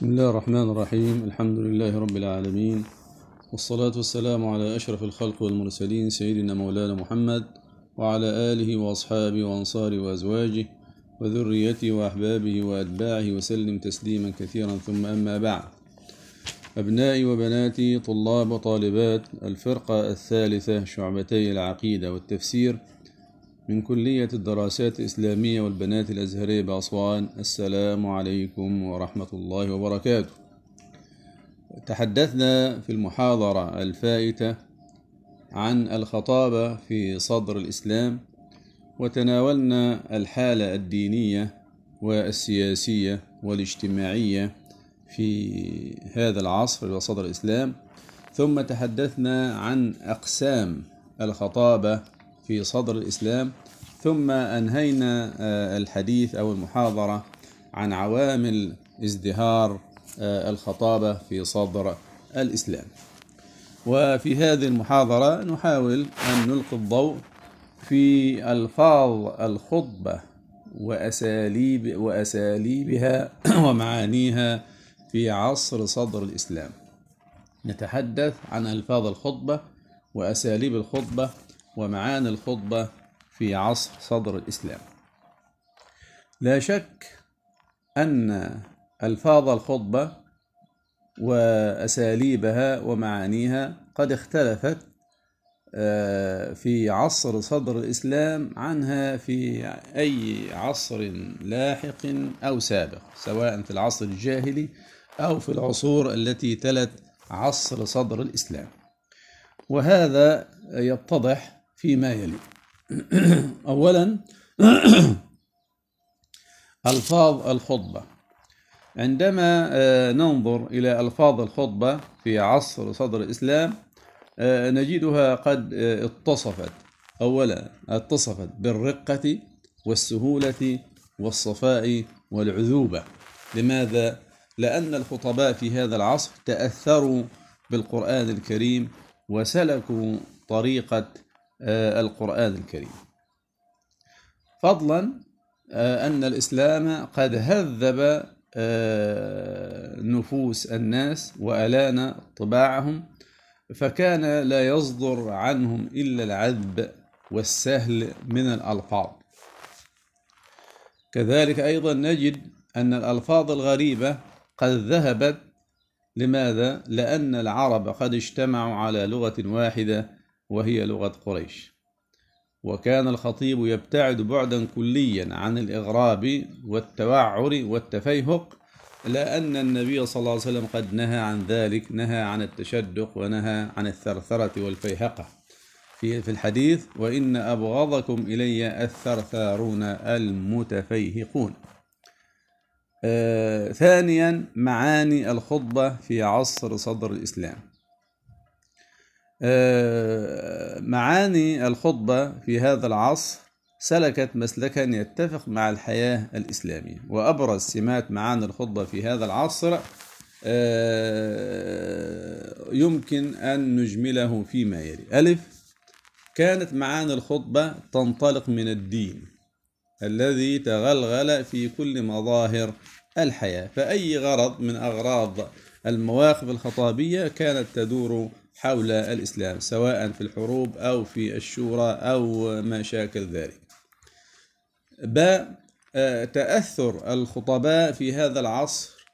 بسم الله الرحمن الرحيم. الحمد لله رب العالمين، والصلاة والسلام على أشرف الخلق والمرسلين سيدنا مولانا محمد وعلى آله وأصحابه وأنصاره وأزواجه وذريته وأحبابه وأتباعه وسلم تسليما كثيرا. ثم أما بعد، أبنائي وبناتي طلاب وطالبات الفرقة الثالثة شعبتي العقيدة والتفسير من كلية الدراسات الإسلامية والبنات الأزهرية بأسوان، السلام عليكم ورحمة الله وبركاته. تحدثنا في المحاضرة الفائتة عن الخطابة في صدر الإسلام، وتناولنا الحالة الدينية والسياسية والاجتماعية في هذا العصر وصدر الإسلام، ثم تحدثنا عن أقسام الخطابة في صدر الإسلام، ثم أنهينا الحديث أو المحاضرة عن عوامل ازدهار الخطابة في صدر الإسلام. وفي هذه المحاضرة نحاول أن نلقي الضوء في ألفاظ الخطبة وأساليبها ومعانيها في عصر صدر الإسلام. نتحدث عن ألفاظ الخطبة وأساليب الخطبة ومعاني الخطبة في عصر صدر الإسلام. لا شك أن ألفاظ الخطبة وأساليبها ومعانيها قد اختلفت في عصر صدر الإسلام عنها في أي عصر لاحق أو سابق، سواء في العصر الجاهلي أو في العصور التي تلت عصر صدر الإسلام. وهذا يتضح فيما يلي. أولا، ألفاظ الخطبة. عندما ننظر إلى ألفاظ الخطبة في عصر صدر الإسلام نجدها قد اتصفت بالرقة والسهولة والصفاء والعذوبة. لماذا؟ لأن الخطباء في هذا العصر تأثروا بالقرآن الكريم وسلكوا طريقة القرآن الكريم، فضلا أن الإسلام قد هذب نفوس الناس وألان طباعهم، فكان لا يصدر عنهم إلا العذب والسهل من الألفاظ. كذلك أيضا نجد أن الألفاظ الغريبة قد ذهبت. لماذا؟ لأن العرب قد اجتمعوا على لغة واحدة وهي لغة قريش، وكان الخطيب يبتعد بعدا كليا عن الإغراب والتوعر والتفيهق، لأن النبي صلى الله عليه وسلم قد نهى عن ذلك، نهى عن التشدق ونهى عن الثرثرة والفيهقة في الحديث: وإن أبغضكم إلي الثرثارون المتفيهقون. ثانيا، معاني الخطبة في عصر صدر الإسلام. معاني الخطبة في هذا العصر سلكت مسلكا يتفق مع الحياة الإسلامية، وأبرز سمات معاني الخطبة في هذا العصر يمكن أن نجمله فيما يلي. ألف، كانت معاني الخطبة تنطلق من الدين الذي تغلغل في كل مظاهر الحياة، فأي غرض من أغراض المواقف الخطابية كانت تدور حول الإسلام، سواء في الحروب أو في الشورى أو ما شاكل ذلك. تأثر الخطباء في هذا العصر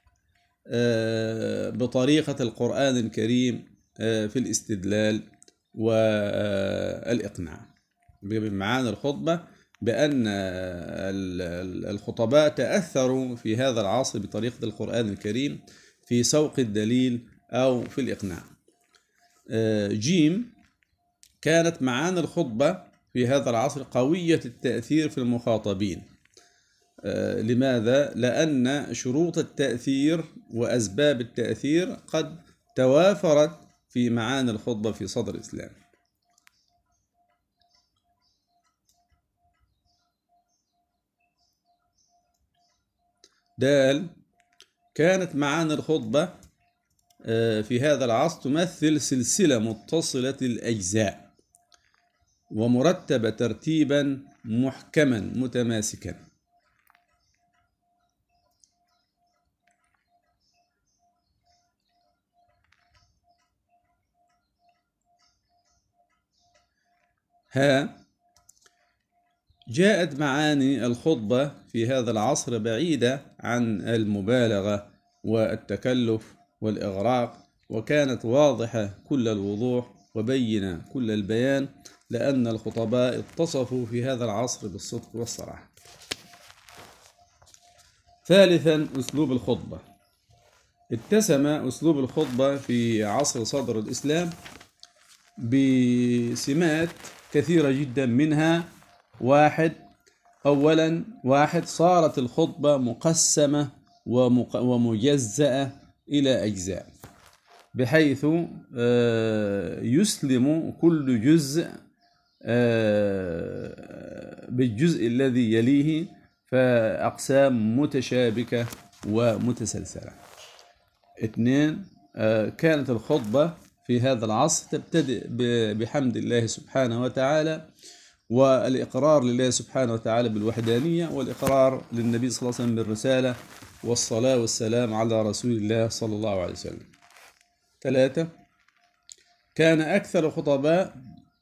بطريقة القرآن الكريم في الاستدلال والإقناع. بمعاني الخطبة بأن الخطباء تأثروا في هذا العصر بطريقة القرآن الكريم في سوق الدليل أو في الإقناع. جيم، كانت معاني الخطبة في هذا العصر قوية التأثير في المخاطبين. لماذا؟ لأن شروط التأثير وأسباب التأثير قد توافرت في معاني الخطبة في صدر الإسلام. دال، كانت معاني الخطبة في هذا العصر تمثل سلسلة متصلة الأجزاء ومرتبة ترتيبا محكما متماسكا. جاءت معاني الخطبة في هذا العصر بعيدة عن المبالغة والتكلف والإغراق، وكانت واضحة كل الوضوح وبينة كل البيان، لأن الخطباء اتصفوا في هذا العصر بالصدق والصراحة. ثالثا، أسلوب الخطبة. اتسم أسلوب الخطبة في عصر صدر الإسلام بسمات كثيرة جدا، منها أولا صارت الخطبة مقسمة ومجزأة إلى أجزاء، بحيث يسلم كل جزء بالجزء الذي يليه، فأقسام متشابكة ومتسلسلة. 2. كانت الخطبة في هذا العصر تبتدئ بحمد الله سبحانه وتعالى، والإقرار لله سبحانه وتعالى بالوحدانية، والإقرار للنبي صلى الله عليه وسلم بالرسالة، والصلاة والسلام على رسول الله صلى الله عليه وسلم. 3. كان أكثر خطباء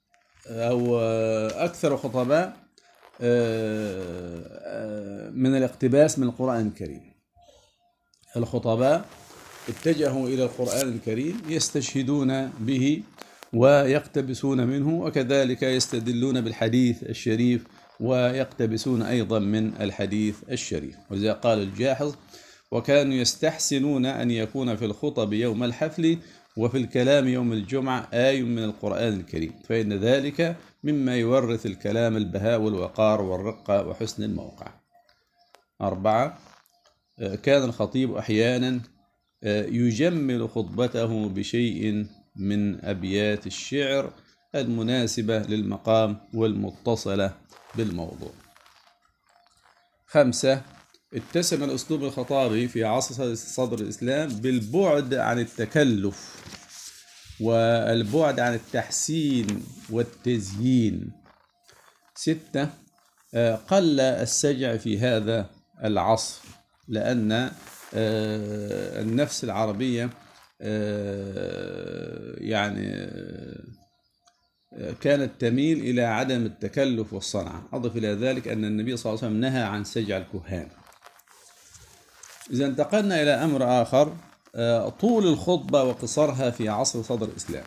من الاقتباس من القرآن الكريم. الخطباء اتجهوا إلى القرآن الكريم يستشهدون به ويقتبسون منه، وكذلك يستدلون بالحديث الشريف ويقتبسون أيضا من الحديث الشريف. وإذا قال الجاحظ: وكانوا يستحسنون أن يكون في الخطب يوم الحفل وفي الكلام يوم الجمعة آي من القرآن الكريم، فإن ذلك مما يورث الكلام البهاء والوقار والرقة وحسن الموقع. 4. كان الخطيب أحيانا يجمل خطبته بشيء من أبيات الشعر المناسبة للمقام والمتصلة بالموضوع. 5. اتسم الأسلوب الخطابي في عصر صدر الإسلام بالبعد عن التكلف والبعد عن التحسين والتزيين. 6. قل السجع في هذا العصر، لأن النفس العربية كانت تميل إلى عدم التكلف والصنعة. أضف إلى ذلك أن النبي صلى الله عليه وسلم نهى عن سجع الكهان. إذا انتقلنا إلى أمر آخر، طول الخطبة وقصرها في عصر صدر الإسلام.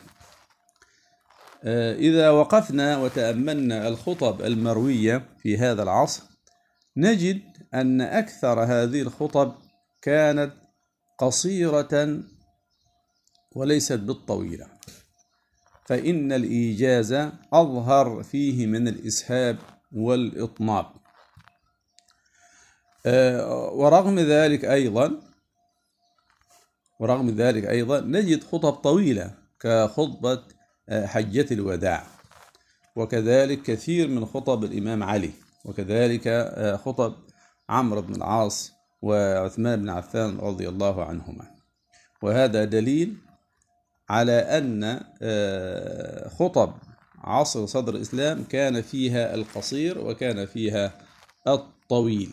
إذا وقفنا وتأملنا الخطب المروية في هذا العصر، نجد أن أكثر هذه الخطب كانت قصيرة وليست بالطويلة، فإن الإيجاز أظهر فيه من الإسهاب والإطناب. ورغم ذلك أيضا نجد خطب طويلة كخطبة حجة الوداع، وكذلك كثير من خطب الإمام علي، وكذلك خطب عمرو بن العاص وعثمان بن عفان رضي الله عنهما. وهذا دليل على أن خطب عصر صدر الإسلام كان فيها القصير وكان فيها الطويل.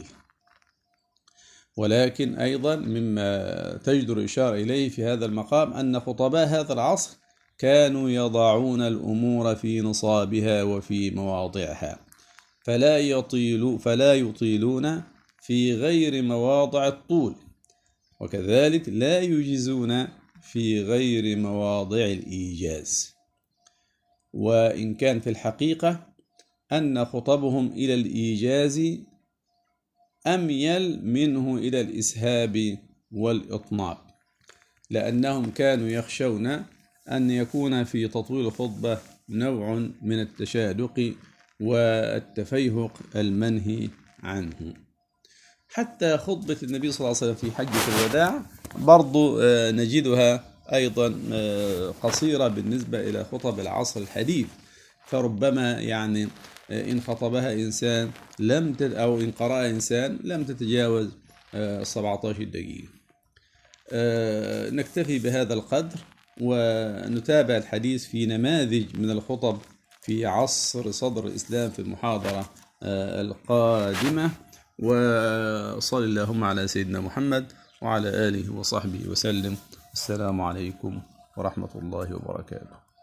ولكن أيضا مما تجدر إشارة إليه في هذا المقام أن خطباء هذا العصر كانوا يضعون الأمور في نصابها وفي مواضعها، فلا يطيلون في غير مواضع الطول، وكذلك لا يجيزون في غير مواضع الإيجاز. وإن كان في الحقيقة أن خطبهم إلى الإيجاز أميل منه إلى الإسهاب والإطناب، لأنهم كانوا يخشون أن يكون في تطويل الخطبة نوع من التشادق والتفيهق المنهي عنه. حتى خطبة النبي صلى الله عليه وسلم في حجة الوداع برضو نجدها أيضا قصيرة بالنسبة إلى خطب العصر الحديث، فربما إن خطبها إنسان أو إن قرأ إنسان لم تتجاوز 17 دقيقة. نكتفي بهذا القدر ونتابع الحديث في نماذج من الخطب في عصر صدر الإسلام في المحاضرة القادمة. وصلى اللهم على سيدنا محمد وعلى آله وصحبه وسلم. السلام عليكم ورحمة الله وبركاته.